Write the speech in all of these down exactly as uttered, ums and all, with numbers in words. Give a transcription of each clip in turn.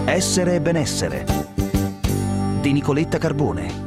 Essere e benessere di Nicoletta Carbone.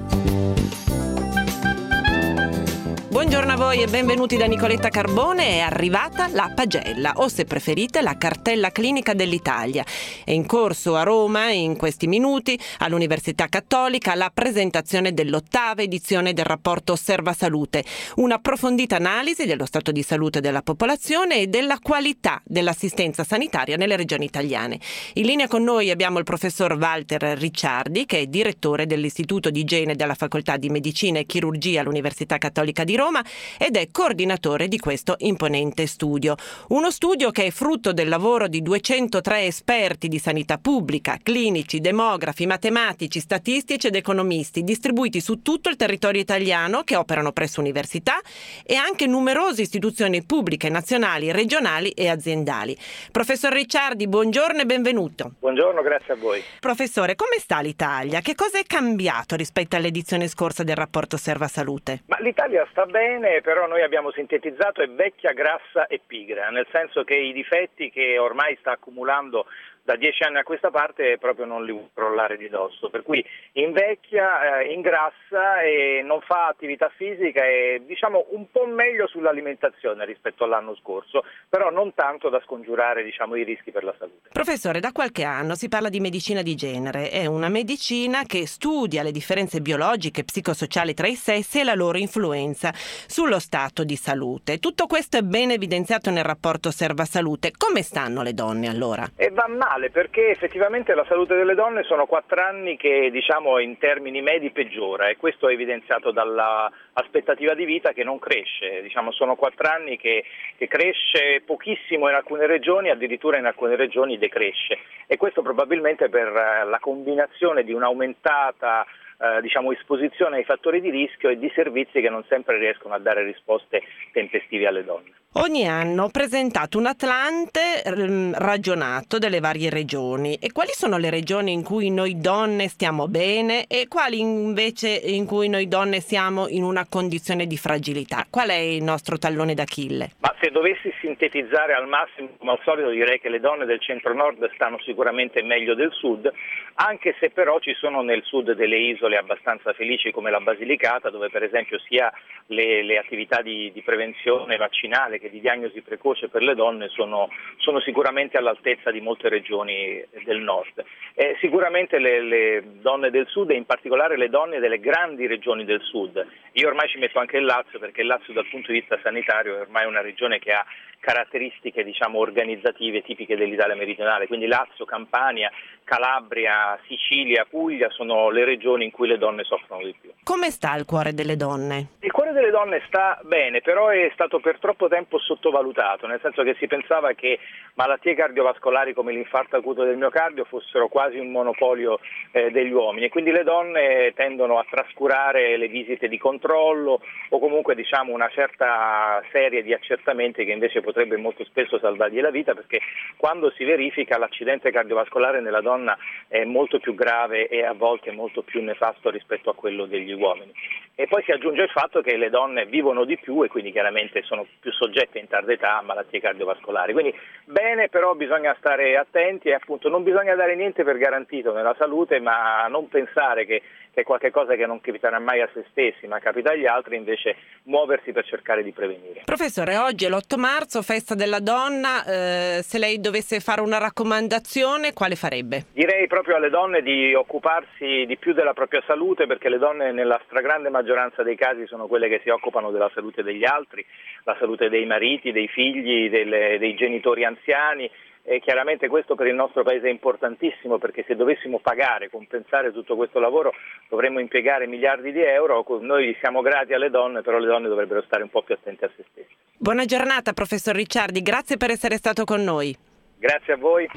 Buongiorno a voi e benvenuti da Nicoletta Carbone. È arrivata la pagella, o se preferite la cartella clinica dell'Italia. È in corso a Roma in questi minuti all'Università Cattolica la presentazione dell'ottava edizione del rapporto Osserva Salute, un'approfondita analisi dello stato di salute della popolazione e della qualità dell'assistenza sanitaria nelle regioni italiane. In linea con noi abbiamo il professor Walter Ricciardi, che è direttore dell'Istituto di Igiene della Facoltà di Medicina e Chirurgia all'Università Cattolica di Roma ed è coordinatore di questo imponente studio. Uno studio che è frutto del lavoro di duecentotré esperti di sanità pubblica, clinici, demografi, matematici, statistici ed economisti, distribuiti su tutto il territorio italiano, che operano presso università e anche numerose istituzioni pubbliche, nazionali, regionali e aziendali. Professor Ricciardi, buongiorno e benvenuto. Buongiorno, grazie a voi. Professore, come sta l'Italia? Che cosa è cambiato rispetto all'edizione scorsa del rapporto Osserva Salute? Ma l'Italia sta bene, però noi abbiamo sintetizzato è vecchia, grassa e pigra, nel senso che i difetti che ormai sta accumulando da dieci anni a questa parte proprio non li vuole crollare di dosso, per cui invecchia, eh, ingrassa e non fa attività fisica e diciamo un po' meglio sull'alimentazione rispetto all'anno scorso, però non tanto da scongiurare diciamo i rischi per la salute. Professore, da qualche anno si parla di medicina di genere, è una medicina che studia le differenze biologiche e psicosociali tra i sessi e la loro influenza sullo stato di salute. Tutto questo è ben evidenziato nel rapporto Osserva Salute. Come stanno le donne allora? E va male, perché effettivamente la salute delle donne sono quattro anni che diciamo in termini medi peggiora e questo è evidenziato dall'aspettativa di vita che non cresce, diciamo sono quattro anni che, che cresce pochissimo in alcune regioni, addirittura in alcune regioni decresce e questo probabilmente per la combinazione di un'aumentata Eh, diciamo esposizione ai fattori di rischio e di servizi che non sempre riescono a dare risposte tempestive alle donne. Ogni anno ho presentato un Atlante ehm, ragionato delle varie regioni. E quali sono le regioni in cui noi donne stiamo bene e quali invece in cui noi donne siamo in una condizione di fragilità? Qual è il nostro tallone d'Achille? Ma se dovessi sintetizzare al massimo, come al solito direi che le donne del centro-nord stanno sicuramente meglio del sud, anche se però ci sono nel sud delle isole abbastanza felici come la Basilicata, dove per esempio sia le, le attività di, di prevenzione vaccinale che di diagnosi precoce per le donne sono, sono sicuramente all'altezza di molte regioni del nord. Eh, sicuramente le, le donne del sud e in particolare le donne delle grandi regioni del sud. Io ormai ci metto anche il Lazio perché il Lazio dal punto di vista sanitario è ormai una regione che ha caratteristiche diciamo organizzative tipiche dell'Italia meridionale, quindi Lazio, Campania, Calabria, Sicilia, Puglia sono le regioni in cui le donne soffrono di più. Come sta il cuore delle donne? Il cuore delle donne sta bene, però è stato per troppo tempo sottovalutato, nel senso che si pensava che malattie cardiovascolari come l'infarto acuto del miocardio fossero quasi un monopolio eh, degli uomini e quindi le donne tendono a trascurare le visite di controllo o comunque diciamo una certa serie di accertamenti che invece potrebbe molto spesso salvargli la vita, perché quando si verifica l'accidente cardiovascolare nella donna è molto più grave e a volte molto più nefasto rispetto a quello degli uomini. E poi si aggiunge il fatto che le donne vivono di più e quindi chiaramente sono più soggette in tarda età a malattie cardiovascolari. Quindi bene, però bisogna stare attenti e appunto non bisogna dare niente per garantito nella salute, ma non pensare che che è qualcosa che non capiterà mai a se stessi, ma capita agli altri, invece muoversi per cercare di prevenire. Professore, oggi è l'otto marzo, festa della donna, eh, se lei dovesse fare una raccomandazione, quale farebbe? Direi proprio alle donne di occuparsi di più della propria salute, perché le donne nella stragrande maggioranza dei casi sono quelle che si occupano della salute degli altri, la salute dei mariti, dei figli, delle, dei genitori anziani. E chiaramente questo per il nostro paese è importantissimo, perché se dovessimo pagare, compensare tutto questo lavoro dovremmo impiegare miliardi di euro. Noi siamo grati alle donne, però le donne dovrebbero stare un po' più attente a se stesse. Buona giornata professor Ricciardi, grazie per essere stato con noi. Grazie a voi.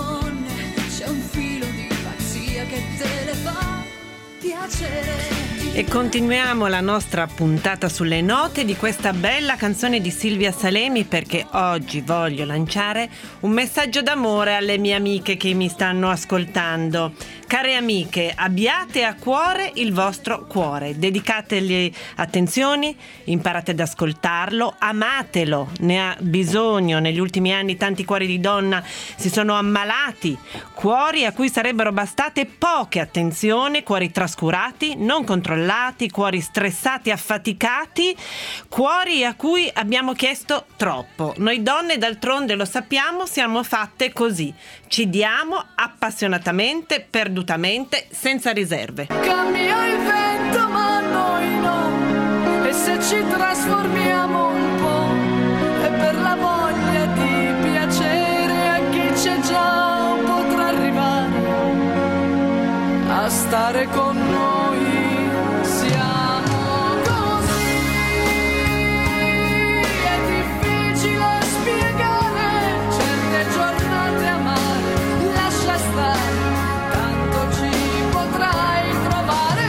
Che te le fa piacere. E continuiamo la nostra puntata sulle note di questa bella canzone di Silvia Salemi, perché oggi voglio lanciare un messaggio d'amore alle mie amiche che mi stanno ascoltando. Care amiche, abbiate a cuore il vostro cuore, dedicategli attenzioni, imparate ad ascoltarlo, amatelo, ne ha bisogno. Negli ultimi anni tanti cuori di donna si sono ammalati, cuori a cui sarebbero bastate poche attenzioni, cuori trascurati, non controllati, cuori stressati, affaticati, cuori a cui abbiamo chiesto troppo. Noi donne, d'altronde, lo sappiamo, siamo fatte così, ci diamo appassionatamente, perdutamente, senza riserve. Cambia il vento ma noi no, e se ci trasformiamo un po', è per la voglia di piacere a chi c'è già, potrà arrivare a stare con noi. Siamo così, è difficile spiegare certe giornate amare, lascia stare, tanto ci potrai trovare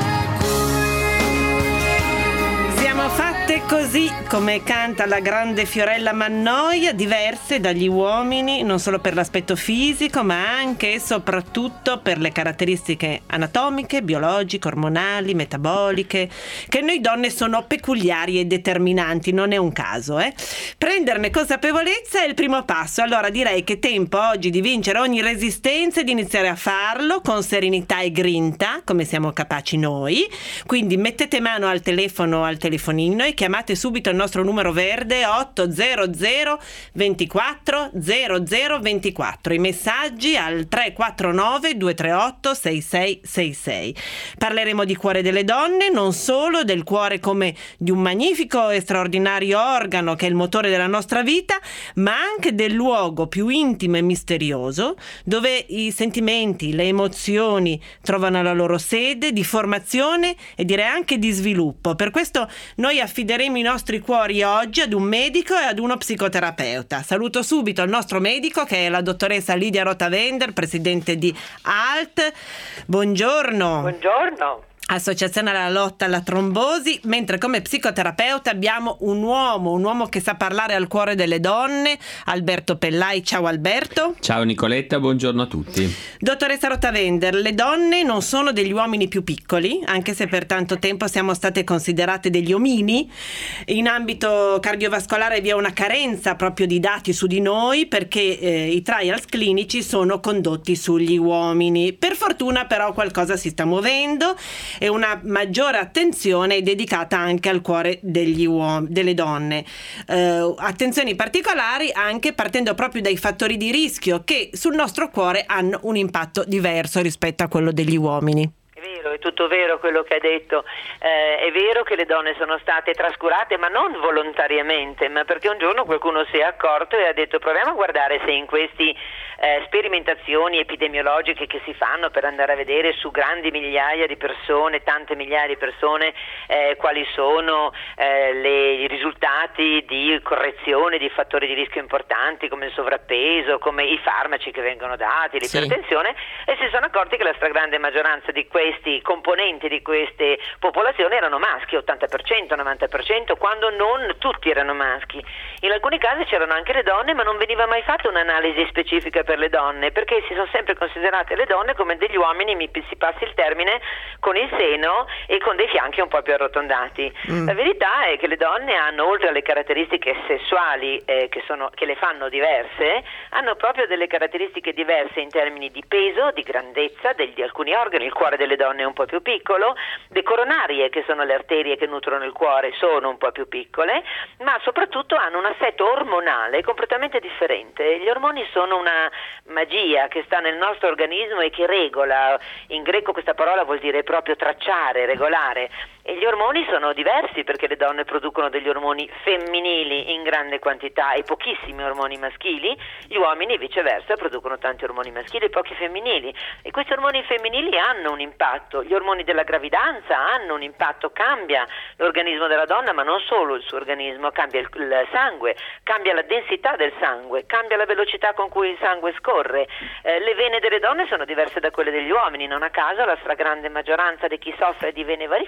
qui. Siamo fatte così, come canta la grande Fiorella Mannoia, diverse dagli uomini, non solo per l'aspetto fisico, ma anche e soprattutto per le caratteristiche anatomiche, biologiche, ormonali, metaboliche, che noi donne sono peculiari e determinanti, non è un caso, eh? Prenderne consapevolezza è il primo passo. Allora direi che è tempo oggi di vincere ogni resistenza e di iniziare a farlo con serenità e grinta, come siamo capaci noi. Quindi mettete mano al telefono o al telefonino e chiamate subito il nostro numero verde otto zero zero ventiquattro zero zero ventiquattro, i messaggi al tre quattro nove due tre otto sei sei sei sei. Parleremo di cuore delle donne, non solo del cuore come di un magnifico e straordinario organo che è il motore della nostra vita, ma anche del luogo più intimo e misterioso dove i sentimenti, le emozioni trovano la loro sede di formazione e direi anche di sviluppo. Per questo noi affideremo i nostri cuori oggi ad un medico e ad uno psicoterapeuta. Saluto subito il nostro medico, che è la dottoressa Lidia Rotavender, presidente di A L T. Buongiorno. Buongiorno. Associazione alla lotta alla trombosi, mentre come psicoterapeuta abbiamo un uomo, un uomo che sa parlare al cuore delle donne, Alberto Pellai. Ciao Alberto. Ciao Nicoletta, buongiorno a tutti. Dottoressa Rotavender, le donne non sono degli uomini più piccoli, anche se per tanto tempo siamo state considerate degli omini. In ambito cardiovascolare vi è una carenza proprio di dati su di noi, perché eh, i trials clinici sono condotti sugli uomini. Per fortuna però qualcosa si sta muovendo e una maggiore attenzione è dedicata anche al cuore degli uom- delle donne. Eh, attenzioni particolari anche partendo proprio dai fattori di rischio che sul nostro cuore hanno un impatto diverso rispetto a quello degli uomini. È tutto vero quello che ha detto, eh, è vero che le donne sono state trascurate, ma non volontariamente, ma perché un giorno qualcuno si è accorto e ha detto proviamo a guardare se in questi eh, sperimentazioni epidemiologiche che si fanno per andare a vedere su grandi migliaia di persone, tante migliaia di persone, eh, quali sono eh, le, i risultati di correzione di fattori di rischio importanti come il sovrappeso, come i farmaci che vengono dati, l'ipertensione, sì. E si sono accorti che la stragrande maggioranza di questi componenti di queste popolazioni erano maschi, ottanta per cento, novanta per cento, quando non tutti erano maschi. In alcuni casi c'erano anche le donne, ma non veniva mai fatta un'analisi specifica per le donne, perché si sono sempre considerate le donne come degli uomini, mi si passi il termine, con il seno e con dei fianchi un po' più arrotondati. Mm. La verità è che le donne hanno, oltre alle caratteristiche sessuali eh, che, sono, che le fanno diverse, hanno proprio delle caratteristiche diverse in termini di peso, di grandezza degli, di alcuni organi. Il cuore delle donne è un po' più piccolo, le coronarie, che sono le arterie che nutrono il cuore, sono un po' più piccole, ma soprattutto hanno un assetto ormonale completamente differente. Gli ormoni sono una magia che sta nel nostro organismo e che regola. In greco questa parola vuol dire proprio tracciare, regolare. E gli ormoni sono diversi perché le donne producono degli ormoni femminili in grande quantità e pochissimi ormoni maschili, gli uomini viceversa producono tanti ormoni maschili e pochi femminili, e questi ormoni femminili hanno un impatto. Gli ormoni della gravidanza hanno un impatto, cambia l'organismo della donna, ma non solo il suo organismo, cambia il, il sangue, cambia la densità del sangue, cambia la velocità con cui il sangue scorre. Eh, le vene delle donne sono diverse da quelle degli uomini, non a caso la stragrande maggioranza di chi soffre di vene varicose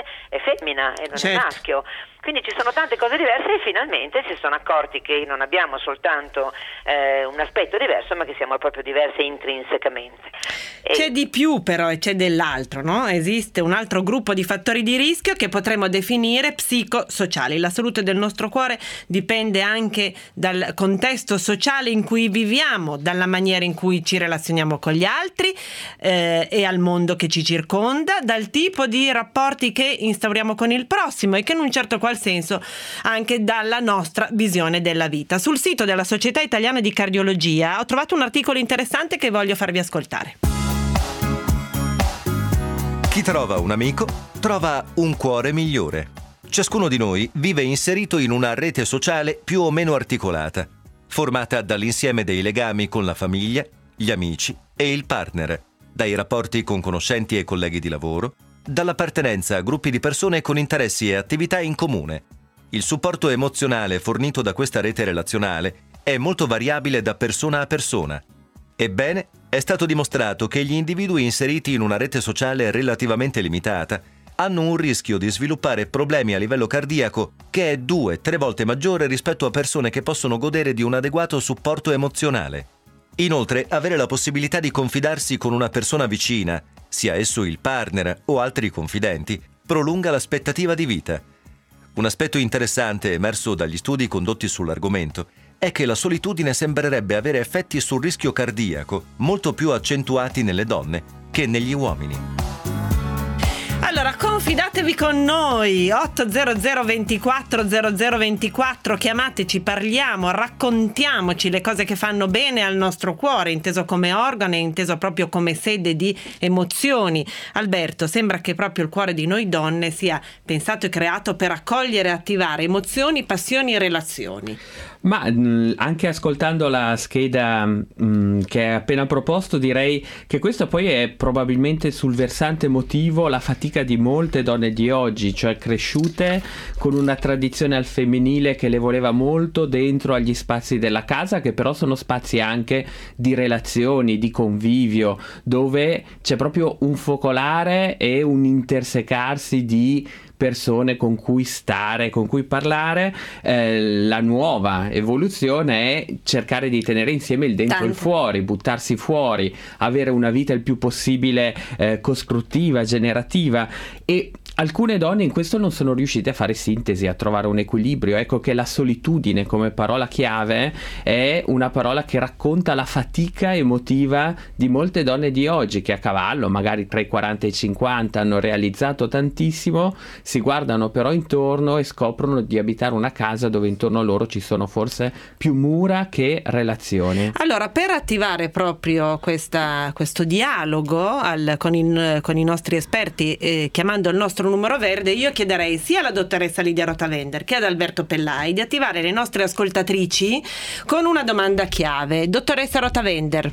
è femmina e non certo. è maschio. Quindi ci sono tante cose diverse e finalmente si sono accorti che non abbiamo soltanto eh, un aspetto diverso, ma che siamo proprio diverse intrinsecamente. E... C'è di più però e c'è dell'altro, no? Esiste un altro gruppo di fattori di rischio che potremmo definire psicosociali. La salute del nostro cuore dipende anche dal contesto sociale in cui viviamo, dalla maniera in cui ci relazioniamo con gli altri eh, e al mondo che ci circonda, dal tipo di rapporti che instauriamo con il prossimo e che in un certo qual senso anche dalla nostra visione della vita. Sul sito della Società Italiana di Cardiologia ho trovato un articolo interessante che voglio farvi ascoltare. Chi trova un amico trova un cuore migliore. Ciascuno di noi vive inserito in una rete sociale più o meno articolata, formata dall'insieme dei legami con la famiglia, gli amici e il partner, dai rapporti con conoscenti e colleghi di lavoro, dall'appartenenza a gruppi di persone con interessi e attività in comune. Il supporto emozionale fornito da questa rete relazionale è molto variabile da persona a persona. Ebbene, è stato dimostrato che gli individui inseriti in una rete sociale relativamente limitata hanno un rischio di sviluppare problemi a livello cardiaco che è due, tre volte maggiore rispetto a persone che possono godere di un adeguato supporto emozionale. Inoltre, avere la possibilità di confidarsi con una persona vicina, sia esso il partner o altri confidenti, prolunga l'aspettativa di vita. Un aspetto interessante emerso dagli studi condotti sull'argomento è che la solitudine sembrerebbe avere effetti sul rischio cardiaco molto più accentuati nelle donne che negli uomini. Allora, confidatevi con noi, otto zero zero ventiquattro zero zero ventiquattro, chiamateci, parliamo, raccontiamoci le cose che fanno bene al nostro cuore, inteso come organo e inteso proprio come sede di emozioni. Alberto, sembra che proprio il cuore di noi donne sia pensato e creato per accogliere e attivare emozioni, passioni e relazioni. Ma mh, anche ascoltando la scheda mh, che hai appena proposto, direi che questo poi è probabilmente sul versante emotivo la fatica di molte donne di oggi, cioè cresciute con una tradizione al femminile che le voleva molto dentro agli spazi della casa, che però sono spazi anche di relazioni, di convivio, dove c'è proprio un focolare e un intersecarsi di persone con cui stare, con cui parlare. Eh, la nuova evoluzione è cercare di tenere insieme il dentro e il fuori, buttarsi fuori, avere una vita il più possibile eh, costruttiva, generativa, e alcune donne in questo non sono riuscite a fare sintesi, a trovare un equilibrio. Ecco che la solitudine come parola chiave è una parola che racconta la fatica emotiva di molte donne di oggi, che a cavallo, magari tra i quaranta e i cinquanta, hanno realizzato tantissimo, si guardano però intorno e scoprono di abitare una casa dove intorno a loro ci sono forse più mura che relazioni. Allora, per attivare proprio questa, questo dialogo al, con, il, con i nostri esperti, eh, chiamando il nostro numero verde, io chiederei sia alla dottoressa Lidia Rotavender che ad Alberto Pellai di attivare le nostre ascoltatrici con una domanda chiave. Dottoressa Rotavender.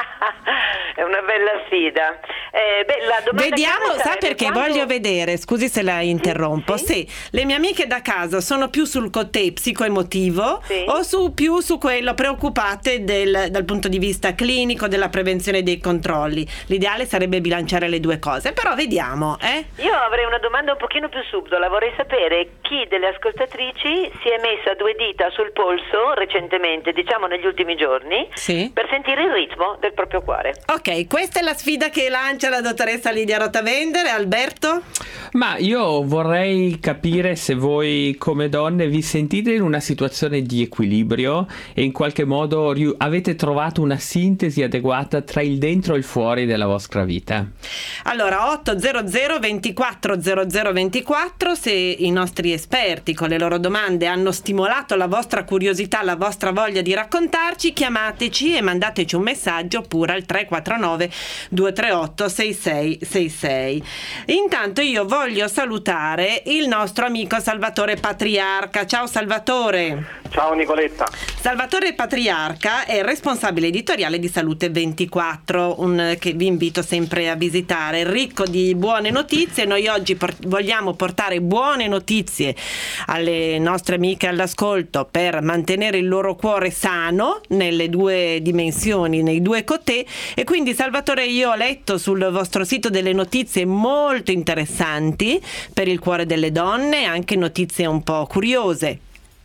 È una bella sfida. Eh, beh, la domanda Vediamo, sa sarebbe perché quando... voglio vedere, scusi se la interrompo, sì, sì. se le mie amiche da casa sono più sul côté psicoemotivo, sì, o su più su quello preoccupate del, dal punto di vista clinico, della prevenzione dei controlli. L'ideale sarebbe bilanciare le due cose, però vediamo. Eh? Io avrei una domanda un pochino più subdola, vorrei sapere chi delle ascoltatrici si è messa due dita sul polso recentemente, diciamo negli ultimi giorni, sì, per sentire il ritmo del proprio cuore. Ok, questa è la sfida che lancia la dottoressa Lidia Rotavender. Alberto? Ma io vorrei capire se voi come donne vi sentite in una situazione di equilibrio e in qualche modo riu- avete trovato una sintesi adeguata tra il dentro e il fuori della vostra vita. Allora, otto zero zero ventiquattro zero zero ventiquattro, se i nostri esperti con le loro domande hanno stimolato la vostra curiosità, la vostra voglia di raccontarci, chiamateci e mandateci un messaggio oppure al tre quattro nove due tre otto sei sei sei sei. Intanto io voglio salutare il nostro amico Salvatore Patriarca. Ciao Salvatore. Ciao Nicoletta. Salvatore Patriarca è responsabile editoriale di Salute ventiquattro, un, che vi invito sempre a visitare, ricco di buone notizie. Noi oggi por- vogliamo portare buone notizie alle nostre amiche all'ascolto per mantenere il loro cuore sano nelle due dimensioni, nei due cotè. E quindi, Salvatore, io ho letto sul vostro sito delle notizie molto interessanti per il cuore delle donne, anche notizie un po' curiose.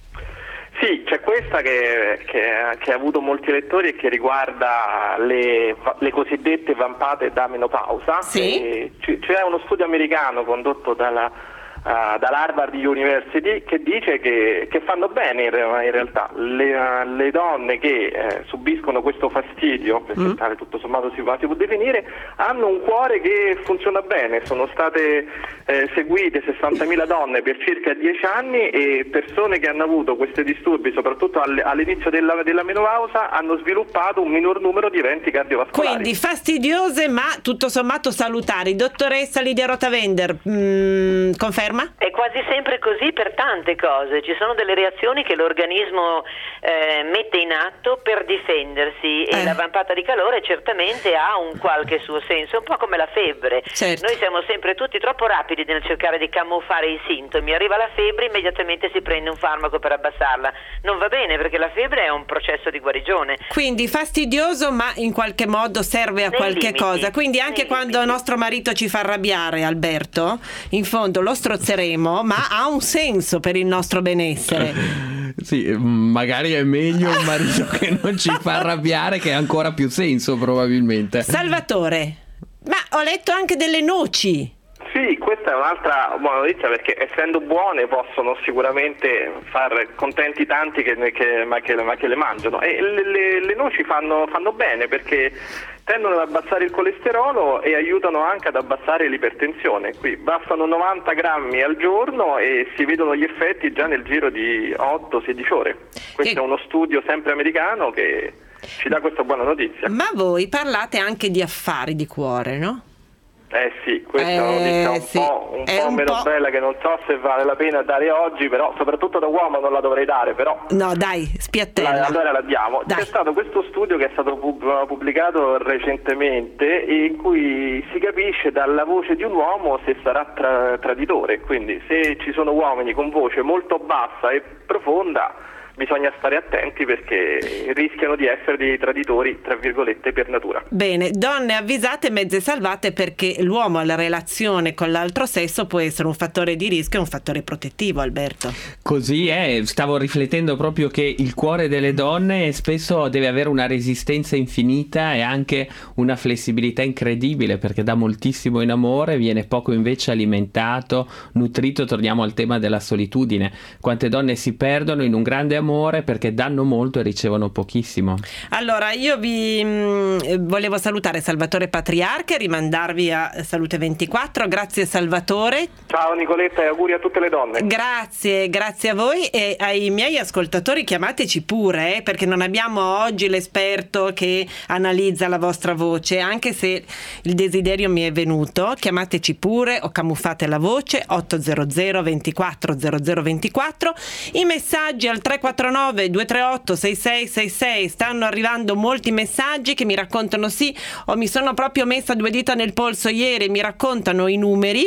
Sì, c'è questa che, che, che ha avuto molti lettori e che riguarda le, le cosiddette vampate da menopausa. Sì. E c- c'è uno studio americano condotto dalla, uh, dall'Harvard University che dice che, che fanno bene in, re- in realtà le, uh, le donne che eh, subiscono questo fastidio, perché mm. tale tutto sommato si, si può definire, hanno un cuore che funziona bene. Sono state eh, seguite sessantamila donne per circa dieci anni e persone che hanno avuto questi disturbi, soprattutto all- all'inizio della, della menopausa, hanno sviluppato un minor numero di eventi cardiovascolari. Quindi fastidiose ma tutto sommato salutari. Dottoressa Lidia Rotavender, mm, conferma? È quasi sempre così per tante cose, ci sono delle reazioni che l'organismo eh, mette in atto per difendersi e Eh. la vampata di calore certamente ha un qualche suo senso, un po' come la febbre. Certo. Noi siamo sempre tutti troppo rapidi nel cercare di camuffare i sintomi, arriva la febbre, immediatamente si prende un farmaco per abbassarla, non va bene perché la febbre è un processo di guarigione. Quindi fastidioso ma in qualche modo serve a Nei qualche limiti, cosa. Quindi anche nei quando limiti. nostro marito ci fa arrabbiare, Alberto, in fondo lo strozzeremo, ma ha un senso per il nostro benessere. Sì, magari è meglio un marito che non ci fa arrabbiare, che ha ancora più senso probabilmente. Salvatore, ma ho letto anche delle noci. Sì, questa è un'altra buona notizia perché essendo buone possono sicuramente far contenti tanti che, che, ma, che, ma che le mangiano, e le, le, le noci fanno, fanno bene perché tendono ad abbassare il colesterolo e aiutano anche ad abbassare l'ipertensione. Qui bastano novanta grammi al giorno e si vedono gli effetti già nel giro di otto sedici ore. Questo Che... è uno studio sempre americano che ci dà questa buona notizia. Ma voi parlate anche di affari di cuore, no? Eh sì, questa Eh, è una notizia un sì. po', un È po' un meno po'... bella, che non so se vale la pena dare oggi, però soprattutto da uomo non la dovrei dare, però No, dai, spiattella. la, allora la diamo. Dai. C'è stato questo studio che è stato pub- pubblicato recentemente in cui si capisce dalla voce di un uomo se sarà tra- traditore, quindi se ci sono uomini con voce molto bassa e profonda bisogna stare attenti perché rischiano di essere dei traditori, tra virgolette, per natura. Bene, donne avvisate, mezze salvate, perché l'uomo alla relazione con l'altro sesso può essere un fattore di rischio e un fattore protettivo, Alberto. Così è, stavo riflettendo proprio che il cuore delle donne spesso deve avere una resistenza infinita e anche una flessibilità incredibile, perché dà moltissimo in amore, viene poco invece alimentato, nutrito. Torniamo al tema della solitudine. Quante donne si perdono in un grande amore perché danno molto e ricevono pochissimo. Allora, io vi mh, volevo salutare Salvatore Patriarca e rimandarvi a Salute ventiquattro. Grazie Salvatore. Ciao Nicoletta e auguri a tutte le donne. Grazie, grazie a voi e ai miei ascoltatori. Chiamateci pure, eh, perché non abbiamo oggi l'esperto che analizza la vostra voce, anche se il desiderio mi è venuto. Chiamateci pure o camuffate la voce otto zero zero ventiquattro zero zero ventiquattro. I messaggi al tre quattro nove due tre otto sei sei sei sei. Stanno arrivando molti messaggi che mi raccontano sì, o mi sono proprio messa due dita nel polso ieri, mi raccontano i numeri.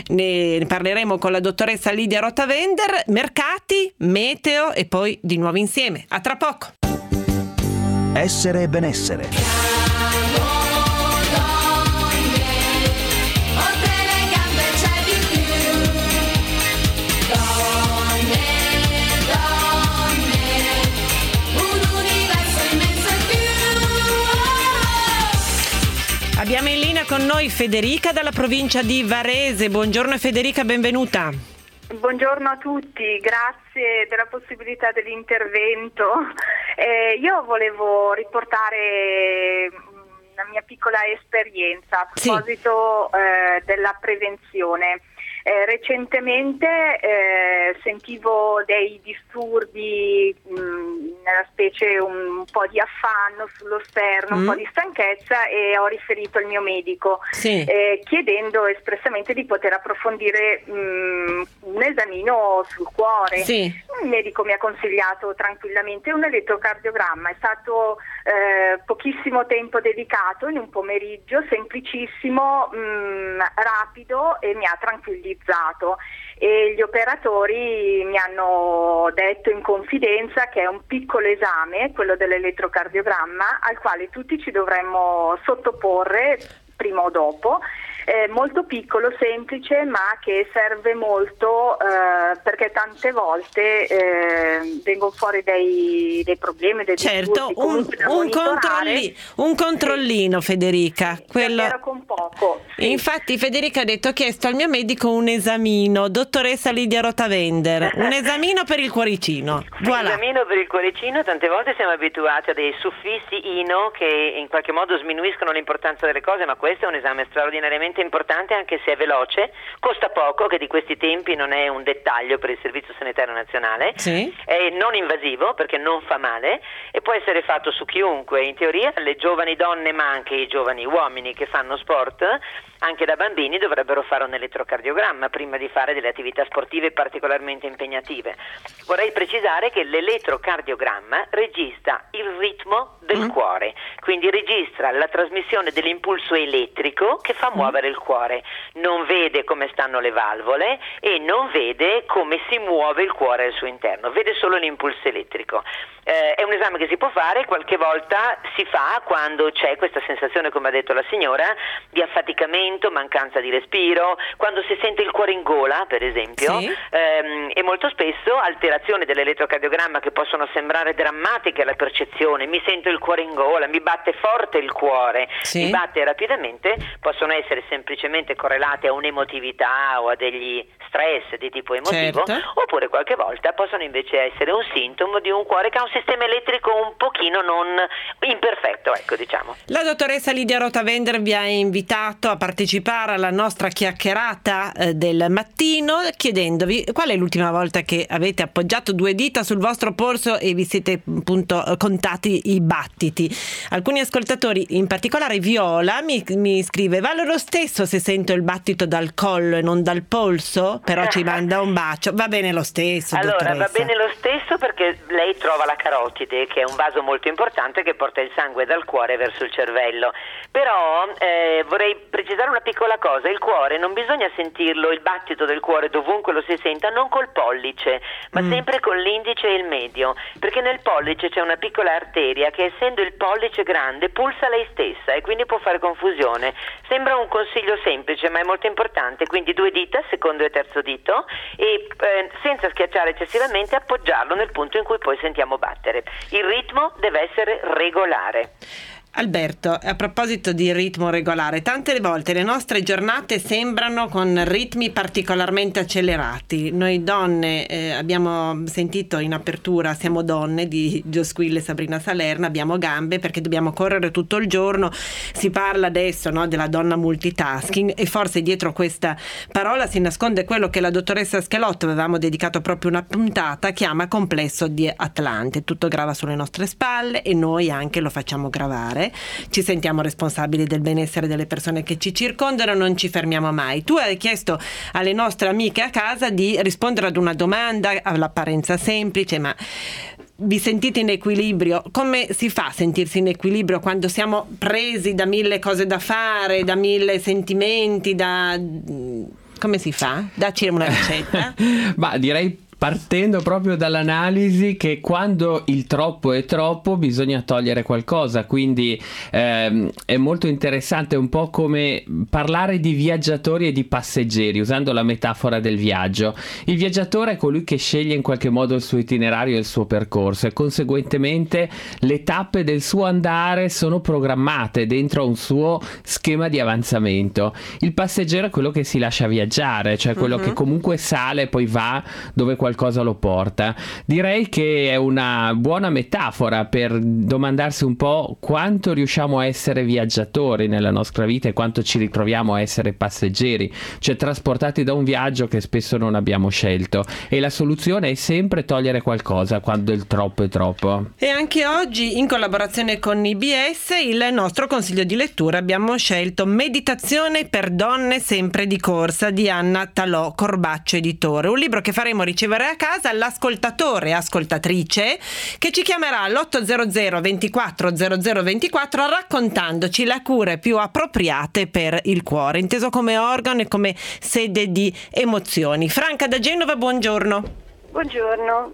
Ne parleremo con la dottoressa Lidia Rotavender. Mercati, meteo e poi di nuovo insieme. A tra poco. Essere e benessere. Abbiamo in linea con noi Federica dalla provincia di Varese. Buongiorno Federica, benvenuta. Buongiorno a tutti, grazie della possibilità dell'intervento. Eh, io volevo riportare una mia piccola esperienza a proposito sì. eh, della prevenzione. Eh, recentemente eh, sentivo dei disturbi, mh, nella specie un, un po' di affanno sullo sterno, mm. un po' di stanchezza, e ho riferito al mio medico sì. eh, chiedendo espressamente di poter approfondire mh, un esamino sul cuore. Sì. il medico mi ha consigliato tranquillamente un elettrocardiogramma. È stato eh, pochissimo tempo dedicato in un pomeriggio, semplicissimo, mh, rapido, e mi ha tranquillizzato. E gli operatori mi hanno detto in confidenza che è un piccolo esame, quello dell'elettrocardiogramma, al quale tutti ci dovremmo sottoporre prima o dopo. Eh, molto piccolo, semplice, ma che serve molto eh, perché tante volte eh, vengono fuori dei, dei problemi, dei certo, un, un, controlli, un controllino, sì. Federica, quello... con poco, sì. Infatti Federica ha detto: ho chiesto al mio medico un esamino, dottoressa Lidia Rotavender, un esamino per il cuoricino. Voilà. Un esamino per il cuoricino. Tante volte siamo abituati a dei suffissi ino che in qualche modo sminuiscono l'importanza delle cose, ma questo è un esame straordinariamente importante, anche se è veloce, costa poco, che di questi tempi non è un dettaglio per il Servizio Sanitario Nazionale, sì. È non invasivo perché non fa male e può essere fatto su chiunque. In teoria le giovani donne, ma anche i giovani uomini che fanno sport, anche da bambini, dovrebbero fare un elettrocardiogramma prima di fare delle attività sportive particolarmente impegnative. Vorrei precisare che l'elettrocardiogramma registra il ritmo del mm. cuore, quindi registra la trasmissione dell'impulso elettrico che fa muovere il cuore. Non vede come stanno le valvole e non vede come si muove il cuore al suo interno, vede solo l'impulso elettrico. Eh, è un esame che si può fare, qualche volta si fa quando c'è questa sensazione, come ha detto la signora, di affaticamento, mancanza di respiro, quando si sente il cuore in gola, per esempio, sì. ehm, e molto spesso alterazioni dell'elettrocardiogramma che possono sembrare drammatiche alla percezione. Mi sento il cuore in gola, mi batte forte il cuore, sì. mi batte rapidamente, possono essere semplicemente correlate a un'emotività o a degli stress di tipo emotivo, certo. Oppure qualche volta possono invece essere un sintomo di un cuore che ha un sistema elettrico un pochino non imperfetto, ecco, diciamo. La dottoressa Lidia Rotavender vi ha invitato a partecipare alla nostra chiacchierata eh, del mattino, chiedendovi qual è l'ultima volta che avete appoggiato due dita sul vostro polso e vi siete appunto contati i battiti. Alcuni ascoltatori, in particolare Viola, mi, mi scrive: vale lo stesso se sento il battito dal collo e non dal polso? Però ci manda un bacio. Va bene lo stesso, allora dottoressa. Va bene lo stesso perché lei trova la carotide, che è un vaso molto importante che porta il sangue dal cuore verso il cervello. Però eh, vorrei precisare una piccola cosa: il cuore non bisogna sentirlo, il battito del cuore, dovunque lo si senta, non col pollice, ma mm. sempre con l'indice e il medio, perché nel pollice c'è una piccola arteria che, essendo il pollice grande, pulsa lei stessa e quindi può fare confusione. Sembra un consiglio semplice, ma è molto importante, quindi due dita, secondo e terzo dito, e eh, senza schiacciare eccessivamente appoggiarlo nel punto in cui poi sentiamo battere. Il ritmo deve essere regolare. Alberto, a proposito di ritmo regolare, tante volte le nostre giornate sembrano con ritmi particolarmente accelerati. Noi donne, eh, abbiamo sentito in apertura Siamo donne di Gio Squill e Sabrina Salerno, abbiamo gambe perché dobbiamo correre tutto il giorno. Si parla adesso, no, della donna multitasking, e forse dietro questa parola si nasconde quello che la dottoressa Schelotto, avevamo dedicato proprio una puntata, chiama complesso di Atlante. Tutto grava sulle nostre spalle e noi anche lo facciamo gravare. Ci sentiamo responsabili del benessere delle persone che ci circondano, non ci fermiamo mai. Tu hai chiesto alle nostre amiche a casa di rispondere ad una domanda all'apparenza semplice, ma vi sentite in equilibrio? Come si fa a sentirsi in equilibrio quando siamo presi da mille cose da fare, da mille sentimenti, da... come si fa? Dacci una ricetta. Ma direi, partendo proprio dall'analisi, che quando il troppo è troppo bisogna togliere qualcosa, quindi ehm, è molto interessante, un po' come parlare di viaggiatori e di passeggeri, usando la metafora del viaggio. Il viaggiatore è colui che sceglie in qualche modo il suo itinerario e il suo percorso, e conseguentemente le tappe del suo andare sono programmate dentro un suo schema di avanzamento. Il passeggero è quello che si lascia viaggiare, cioè quello uh-huh. che comunque sale e poi va dove qualcosa lo porta. Direi che è una buona metafora per domandarsi un po' quanto riusciamo a essere viaggiatori nella nostra vita e quanto ci ritroviamo a essere passeggeri, cioè trasportati da un viaggio che spesso non abbiamo scelto. E la soluzione è sempre togliere qualcosa quando il troppo è troppo. E anche oggi, in collaborazione con I B S, il nostro consiglio di lettura, abbiamo scelto Meditazione per donne sempre di corsa di Anna Talò, Corbaccio editore, un libro che faremo ricevere rispondere a casa l'ascoltatore e ascoltatrice che ci chiamerà all'otto zero zero ventiquattro zero zero ventiquattro raccontandoci le cure più appropriate per il cuore, inteso come organo e come sede di emozioni. Franca da Genova, buongiorno. Buongiorno.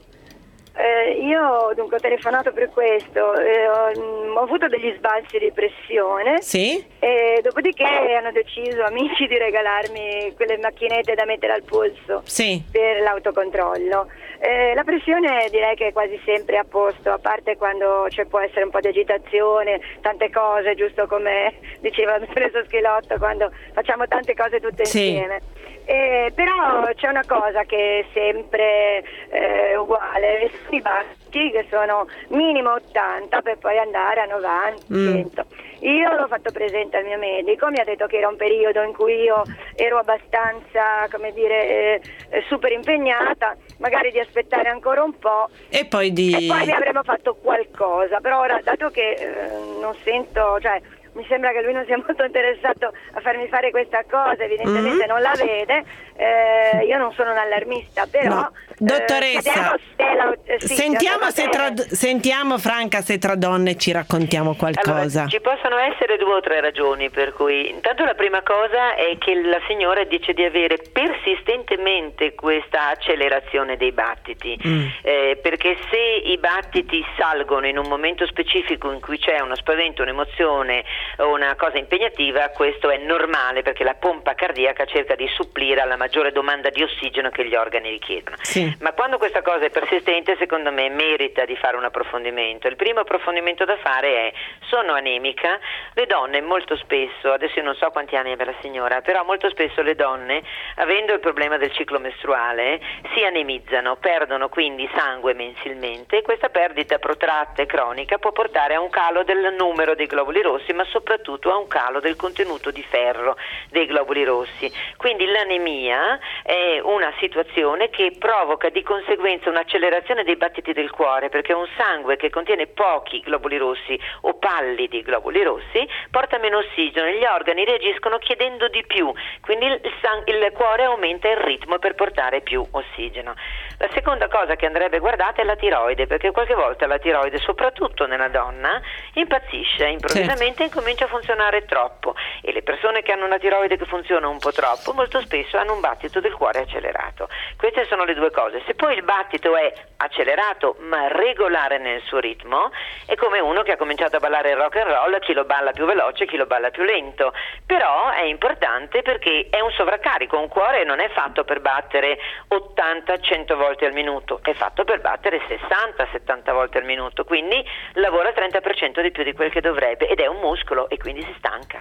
Eh, io dunque ho telefonato per questo, eh, ho, ho avuto degli sbalzi di pressione, sì? E dopodiché hanno deciso amici di regalarmi quelle macchinette da mettere al polso, sì, per l'autocontrollo. Eh, la pressione direi che è quasi sempre a posto, a parte quando ci può essere un po' di agitazione, tante cose, giusto come diceva il dottoressa Schilotto, quando facciamo tante cose tutte sì, insieme. Eh, però c'è una cosa che è sempre eh, uguale, i basti che sono minimo ottanta per poi andare a novanta, cento. Mm. Io l'ho fatto presente al mio medico, mi ha detto che era un periodo in cui io ero abbastanza, come dire, eh, super impegnata, magari di aspettare ancora un po' e poi di e poi ne avremmo fatto qualcosa. Però ora, dato che eh, non sento, cioè mi sembra che lui non sia molto interessato a farmi fare questa cosa, evidentemente mm-hmm. non la vede, eh, io non sono un allarmista, però no. Dottoressa, eh, la, eh, sì, sentiamo, se tra, sentiamo Franca se tra donne ci raccontiamo qualcosa. Allora, ci possono essere due o tre ragioni per cui, intanto la prima cosa è che la signora dice di avere persistentemente questa accelerazione dei battiti, mm. eh, perché se i battiti salgono in un momento specifico in cui c'è uno spavento, un'emozione o una cosa impegnativa, questo è normale perché la pompa cardiaca cerca di supplire alla maggiore domanda di ossigeno che gli organi richiedono. Sì. Ma quando questa cosa è persistente, secondo me merita di fare un approfondimento. Il primo approfondimento da fare è: sono anemica? Le donne molto spesso, adesso io non so quanti anni abbia la signora, però molto spesso le donne, avendo il problema del ciclo mestruale, si anemizzano, perdono quindi sangue mensilmente, e questa perdita protratta e cronica può portare a un calo del numero dei globuli rossi, ma soprattutto a un calo del contenuto di ferro dei globuli rossi. Quindi l'anemia è una situazione che provoca di conseguenza un'accelerazione dei battiti del cuore, perché un sangue che contiene pochi globuli rossi o pallidi globuli rossi porta meno ossigeno e gli organi reagiscono chiedendo di più, quindi il, sang- il cuore aumenta il ritmo per portare più ossigeno. La seconda cosa che andrebbe guardata è la tiroide, perché qualche volta la tiroide, soprattutto nella donna, impazzisce improvvisamente, certo, e comincia a funzionare troppo, e le persone che hanno una tiroide che funziona un po' troppo molto spesso hanno un battito del cuore accelerato. Queste sono le due cose. Se poi il battito è accelerato ma regolare nel suo ritmo, è come uno che ha cominciato a ballare il rock and roll, chi lo balla più veloce, chi lo balla più lento, però è importante perché è un sovraccarico. Un cuore non è fatto per battere ottanta cento volte al minuto, è fatto per battere sessanta settanta volte al minuto, quindi lavora trenta per cento di più di quel che dovrebbe, ed è un muscolo e quindi si stanca.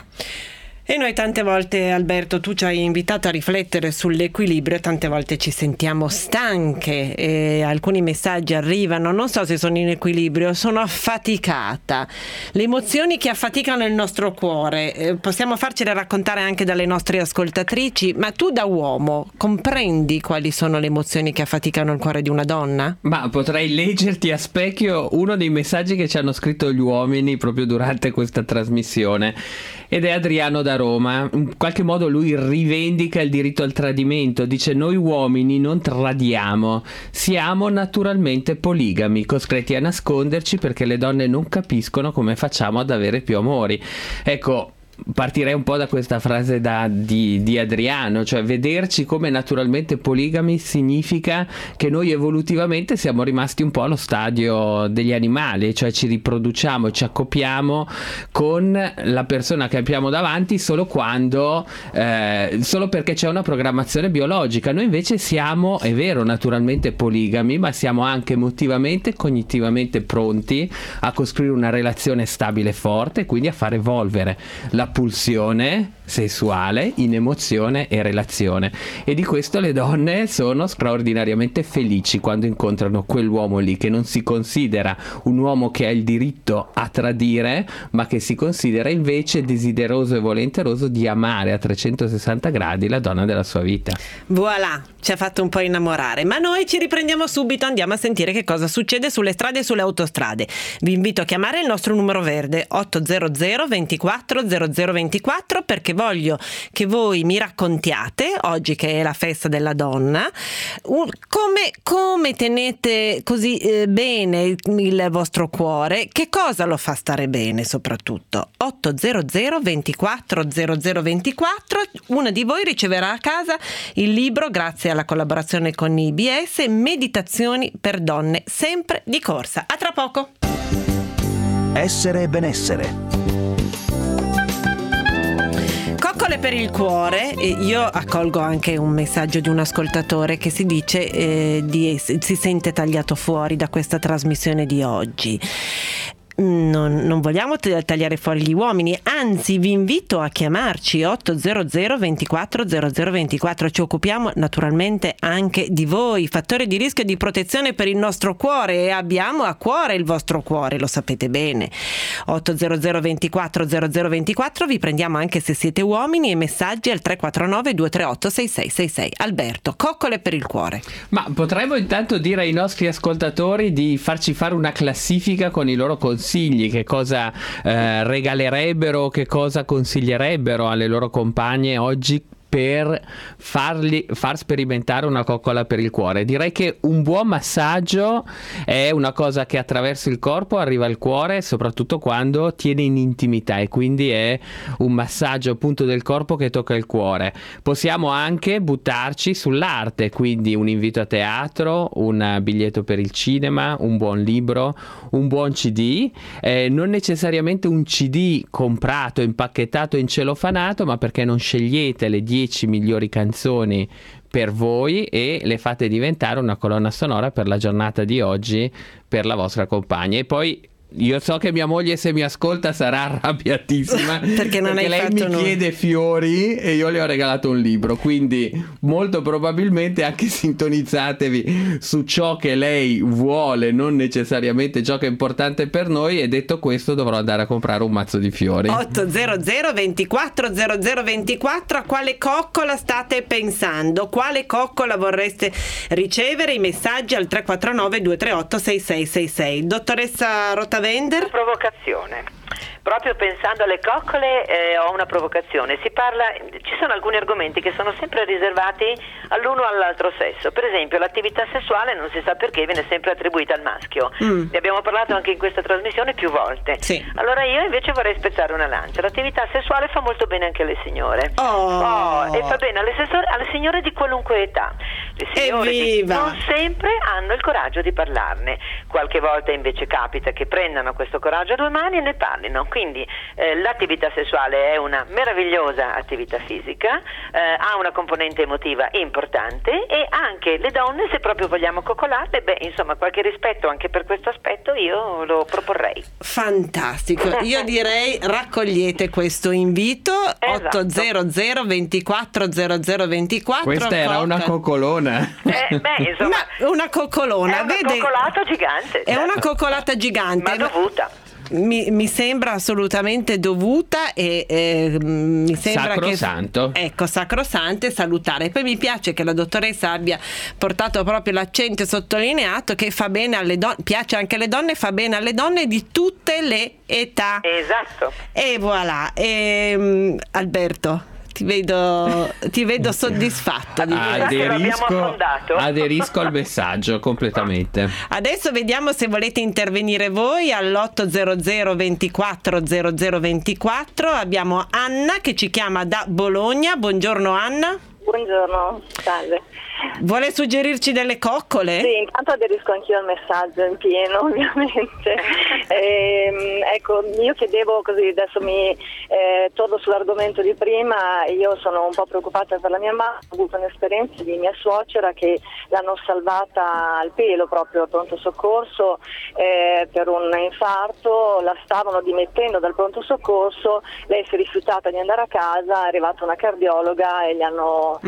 E noi tante volte, Alberto, tu ci hai invitato a riflettere sull'equilibrio, tante volte ci sentiamo stanche e alcuni messaggi arrivano: non so se sono in equilibrio, sono affaticata. Le emozioni che affaticano il nostro cuore, eh, possiamo farcele raccontare anche dalle nostre ascoltatrici, ma tu da uomo comprendi quali sono le emozioni che affaticano il cuore di una donna? Ma potrei leggerti a specchio uno dei messaggi che ci hanno scritto gli uomini proprio durante questa trasmissione, ed è Adriano da Roma. In qualche modo lui rivendica il diritto al tradimento, dice: noi uomini non tradiamo, siamo naturalmente poligami, costretti a nasconderci perché le donne non capiscono come facciamo ad avere più amori. Ecco, partirei un po' da questa frase da, di, di Adriano, cioè vederci come naturalmente poligami significa che noi evolutivamente siamo rimasti un po' allo stadio degli animali, cioè ci riproduciamo, ci accoppiamo con la persona che abbiamo davanti solo quando eh, solo perché c'è una programmazione biologica. Noi invece siamo, è vero, naturalmente poligami, ma siamo anche emotivamente, cognitivamente pronti a costruire una relazione stabile e forte, quindi a far evolvere la pulsione sessuale in emozione e relazione, e di questo le donne sono straordinariamente felici quando incontrano quell'uomo lì, che non si considera un uomo che ha il diritto a tradire, ma che si considera invece desideroso e volenteroso di amare a trecentosessanta gradi la donna della sua vita. Voilà, ci ha fatto un po' innamorare, ma noi ci riprendiamo subito, andiamo a sentire che cosa succede sulle strade e sulle autostrade. Vi invito a chiamare il nostro numero verde otto zero zero ventiquattro zero zero ventiquattro, perché voglio che voi mi raccontiate, oggi che è la festa della donna, un, come, come tenete così eh, bene il, il vostro cuore, che cosa lo fa stare bene soprattutto. otto zero zero ventiquattro zero zero ventiquattro, una di voi riceverà a casa il libro, grazie alla collaborazione con I B S, Meditazioni per donne, sempre di corsa. A tra poco. Essere benessere. Coccole per il cuore. Io accolgo anche un messaggio di un ascoltatore che si dice eh, di, si sente tagliato fuori da questa trasmissione di oggi. Non, non vogliamo tagliare fuori gli uomini, anzi vi invito a chiamarci otto zero zero ventiquattro zero zero ventiquattro. Ci occupiamo naturalmente anche di voi, fattore di rischio e di protezione per il nostro cuore, e abbiamo a cuore il vostro cuore, lo sapete bene. otto zero zero ventiquattro zero zero ventiquattro, vi prendiamo anche se siete uomini, e messaggi al tre quattro nove due tre otto sei sei sei sei. Alberto, coccole per il cuore. Ma potremmo intanto dire ai nostri ascoltatori di farci fare una classifica con i loro consigli, che cosa eh, regalerebbero, che cosa consiglierebbero alle loro compagne oggi per farli, far sperimentare una coccola per il cuore. Direi che un buon massaggio è una cosa che attraverso il corpo arriva al cuore, soprattutto quando tiene in intimità, e quindi è un massaggio appunto del corpo che tocca il cuore. Possiamo anche buttarci sull'arte, quindi un invito a teatro, un biglietto per il cinema, un buon libro, un buon C D, eh, non necessariamente un C D comprato, impacchettato, incellofanato, ma perché non scegliete le dieci migliori canzoni per voi e le fate diventare una colonna sonora per la giornata di oggi per la vostra compagna. E poi io so che mia moglie, se mi ascolta, sarà arrabbiatissima perché non perché hai lei fatto mi nulla. chiede fiori e io le ho regalato un libro, quindi molto probabilmente anche sintonizzatevi su ciò che lei vuole, non necessariamente ciò che è importante per noi, e detto questo dovrò andare a comprare un mazzo di fiori. otto zero zero ventiquattro zero zero ventiquattro, a quale coccola state pensando? Quale coccola vorreste ricevere? I messaggi al tre quattro nove due tre otto sei sei sei sei. Dottoressa Rotavender? Provocazione. Proprio pensando alle coccole eh, ho una provocazione. Si parla, ci sono alcuni argomenti che sono sempre riservati all'uno o all'altro sesso. Per esempio l'attività sessuale, non si sa perché, viene sempre attribuita al maschio. Mm. Ne abbiamo parlato anche in questa trasmissione più volte. Sì. Allora io invece vorrei spezzare una lancia. L'attività sessuale fa molto bene anche alle signore. Oh. Oh, e fa bene alle, sessor- alle signore di qualunque età. Le signore di- non sempre hanno il coraggio di parlarne. Qualche volta invece capita che prendano questo coraggio a due mani e ne parlino. Quindi eh, l'attività sessuale è una meravigliosa attività fisica, eh, ha una componente emotiva importante, e anche le donne, se proprio vogliamo coccolarle, beh, insomma, qualche rispetto anche per questo aspetto io lo proporrei. Fantastico, io direi raccogliete questo invito. Esatto. otto zero zero ventiquattro zero zero ventiquattro. Questa era cocca. una coccolona. Eh, beh, insomma, una, una coccolona, è una vede? coccolata gigante. È una coccolata gigante, ma dovuta. Mi, mi sembra assolutamente dovuta, e eh, mi sembra sacrosanto. che ecco, sacrosanto e salutare. Poi mi piace che la dottoressa abbia portato proprio l'accento e sottolineato che fa bene alle donne, piace anche alle donne, fa bene alle donne di tutte le età. Esatto. E voilà. E, um, Alberto, ti vedo, ti vedo soddisfatto di aderisco, aderisco al messaggio completamente. Adesso vediamo se volete intervenire voi all'otto zero zero ventiquattro zero zero ventiquattro. Abbiamo Anna che ci chiama da Bologna. Buongiorno Anna. Buongiorno, salve. Vuole suggerirci delle coccole? Sì, intanto aderisco anch'io al messaggio in pieno, ovviamente. e, ecco, io chiedevo così, adesso mi eh, torno sull'argomento di prima. Io sono un po' preoccupata per la mia mamma, ho avuto un'esperienza di mia suocera che l'hanno salvata al pelo proprio al pronto soccorso eh, per un infarto, la stavano dimettendo dal pronto soccorso, lei si è rifiutata di andare a casa, è arrivata una cardiologa e gli hanno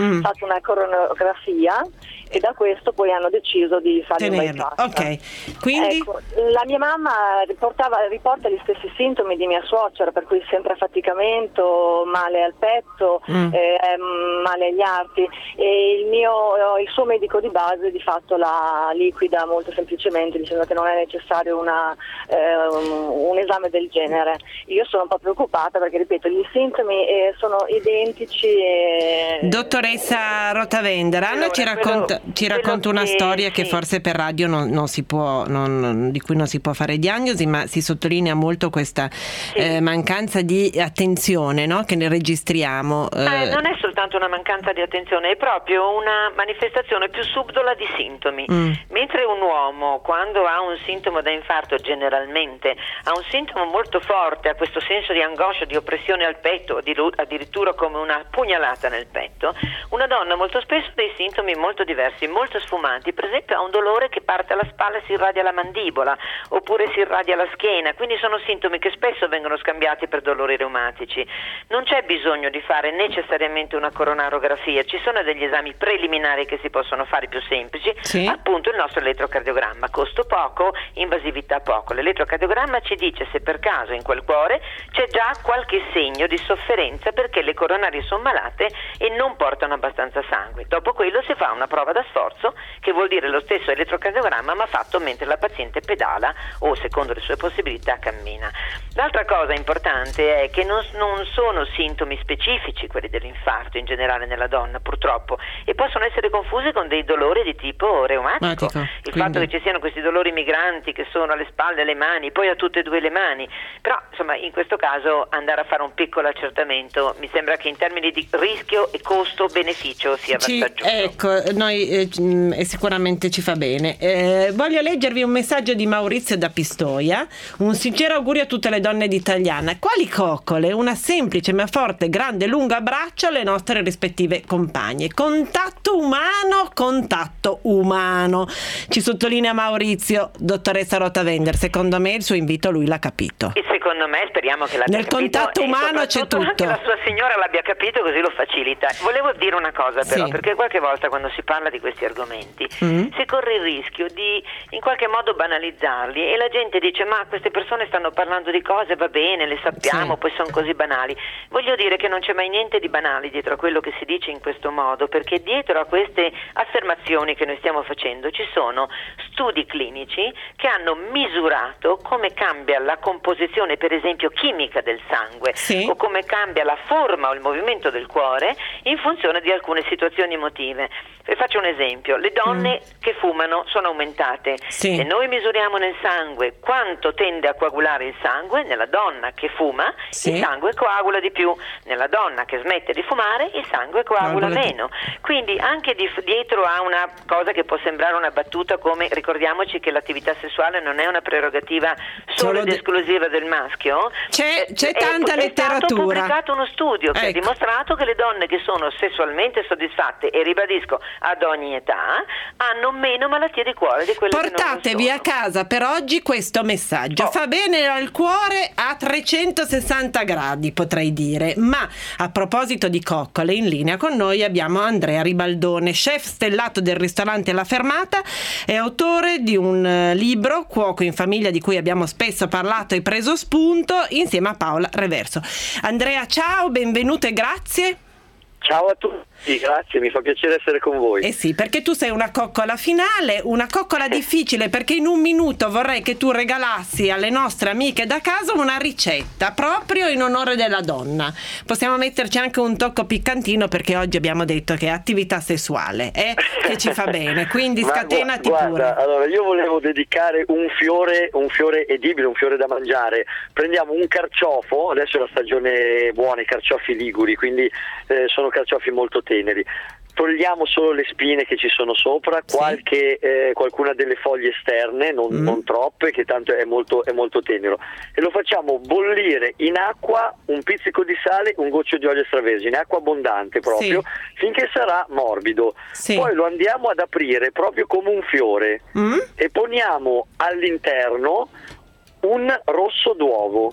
mm. fatto una coronografia e da questo poi hanno deciso di fare un bypass. Ok, quindi ecco, la mia mamma riportava, riporta gli stessi sintomi di mia suocera, per cui sempre affaticamento, male al petto, mm. eh, male agli arti, e il mio il suo medico di base di fatto la liquida molto semplicemente dicendo che non è necessario una, eh, un, un esame del genere. Io sono un po' preoccupata perché, ripeto, gli sintomi eh, sono identici. E... Dottoressa Rotavender, Anna ci racconta Ci racconta una storia che, che forse per radio non, non si può, non, di cui non si può fare diagnosi, ma si sottolinea molto questa sì. eh, mancanza di attenzione, no? Che ne registriamo. Eh, eh. Non è soltanto una mancanza di attenzione, è proprio una manifestazione più subdola di sintomi. Mm. Mentre un uomo, quando ha un sintomo da infarto, generalmente ha un sintomo molto forte, ha questo senso di angoscia, di oppressione al petto, o addirittura come una pugnalata nel petto, una donna molto spesso ha dei sintomi molto diversi, molto sfumanti. Per esempio ha un dolore che parte alla spalla e si irradia alla mandibola, oppure si irradia alla schiena, quindi sono sintomi che spesso vengono scambiati per dolori reumatici. Non c'è bisogno di fare necessariamente una coronarografia, ci sono degli esami preliminari che si possono fare più semplici, sì. appunto il nostro elettrocardiogramma, costo poco, invasività poco. L'elettrocardiogramma ci dice se per caso in quel cuore c'è già qualche segno di sofferenza perché le coronarie sono malate e non portano abbastanza sangue. Dopo quello si fa una prova da sforzo, che vuol dire lo stesso elettrocardiogramma ma fatto mentre la paziente pedala o, secondo le sue possibilità, cammina. L'altra cosa importante è che non, non sono sintomi specifici quelli dell'infarto in generale nella donna, purtroppo, e possono essere confusi con dei dolori di tipo reumatico. Matico, il quindi... fatto che ci siano questi dolori migranti che sono alle spalle e alle mani, poi a tutte e due le mani, però insomma in questo caso andare a fare un piccolo accertamento mi sembra che in termini di rischio e costo-beneficio sia vantaggioso. Sì, ecco, noi eh, e sicuramente ci fa bene. Eh, voglio leggervi un messaggio di Maurizio da Pistoia. Un sincero augurio a tutte le donne d'Italiana. Quali coccole, una semplice ma forte, grande, lunga abbraccio alle nostre rispettive compagne. Contatto umano, contatto umano. Ci sottolinea Maurizio. Dottoressa Rotavender, secondo me il suo invito lui l'ha capito. E secondo me speriamo che l'abbia Nel capito. Nel contatto umano c'è tutto. Anche la sua signora l'abbia capito, così lo facilita. Volevo dire una cosa però, sì. perché qualche volta quando si parla di questi argomenti mm. si corre il rischio di in qualche modo banalizzarli e la gente dice ma queste persone stanno parlando di cose, va bene, le sappiamo, sì. poi sono così banali. Voglio dire che non c'è mai niente di banale dietro a quello che si dice in questo modo, perché dietro a queste affermazioni che noi stiamo facendo ci sono studi clinici che hanno misurato come cambia la composizione, per esempio chimica del sangue, sì. o come cambia la forma o il movimento del cuore in funzione di alcune situazioni emotive. Vi faccio un esempio: le donne mm. che fumano sono aumentate. Sì. Se noi misuriamo nel sangue quanto tende a coagulare il sangue, nella donna che fuma sì. il sangue coagula di più, nella donna che smette di fumare il sangue coagula Coagula meno. Di... Quindi anche di, dietro a una cosa che può sembrare una battuta come ricordiamoci che l'attività sessuale non è una prerogativa solo, solo ed esclusiva de... del maschio, c'è, c'è è, tanta è, letteratura. È stato pubblicato uno studio che ecco. ha dimostrato che le donne che sono sessualmente soddisfatte, e ribadisco ad ogni età, hanno meno malattie di cuore di quelle Portatevi che non a casa per oggi questo messaggio. Oh. Fa bene al cuore a trecentosessanta gradi, potrei dire. Ma a proposito di coccole, in linea con noi abbiamo Andrea Ribaldone, chef stellato del ristorante La Fermata e autore di un libro, Cuoco in famiglia, di cui abbiamo spesso parlato e preso spunto insieme a Paola Reverso. Andrea, ciao, benvenuto e grazie. Ciao a tutti, grazie, mi fa piacere essere con voi. Eh sì, perché tu sei una coccola finale, una coccola difficile, perché in un minuto vorrei che tu regalassi alle nostre amiche da casa una ricetta proprio in onore della donna. Possiamo metterci anche un tocco piccantino perché oggi abbiamo detto che è attività sessuale, eh, che ci fa bene, quindi scatenati guarda, pure. Allora, io volevo dedicare un fiore, un fiore edibile, un fiore da mangiare. Prendiamo un carciofo, adesso è la stagione buona, i carciofi liguri, quindi eh, sono carciofi molto teneri. Togliamo solo le spine che ci sono sopra, sì. qualche, eh, qualcuna delle foglie esterne, non, mm. non troppe, che tanto è molto, è molto tenero, e lo facciamo bollire in acqua, un pizzico di sale, un goccio di olio extravergine, acqua abbondante proprio, sì. finché sarà morbido. Sì. Poi lo andiamo ad aprire proprio come un fiore mm. e poniamo all'interno un rosso d'uovo.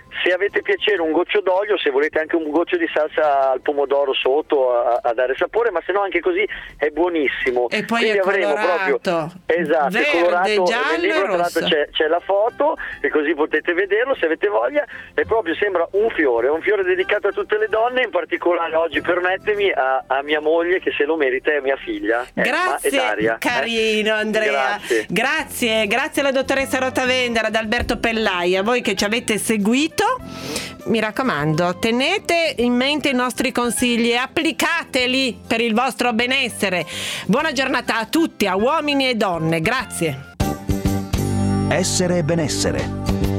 Se avete piacere un goccio d'olio, se volete anche un goccio di salsa al pomodoro sotto a, a dare sapore, ma se no anche così è buonissimo. E poi quindi è avremo colorato, proprio esatto, verde, è colorato, giallo nel libro e tra l'altro rosso. c'è, c'è la foto e così potete vederlo se avete voglia, e proprio sembra un fiore, un fiore dedicato a tutte le donne, in particolare oggi permettimi a, a mia moglie che se lo merita, è mia figlia. Grazie, Emma e Daria, carino eh? Andrea. Grazie. Grazie, grazie alla dottoressa Rotavendera, ad Alberto Pellai, a voi che ci avete seguito. Mi raccomando, tenete in mente i nostri consigli e applicateli per il vostro benessere. Buona giornata a tutti, a uomini e donne. Grazie. Essere benessere.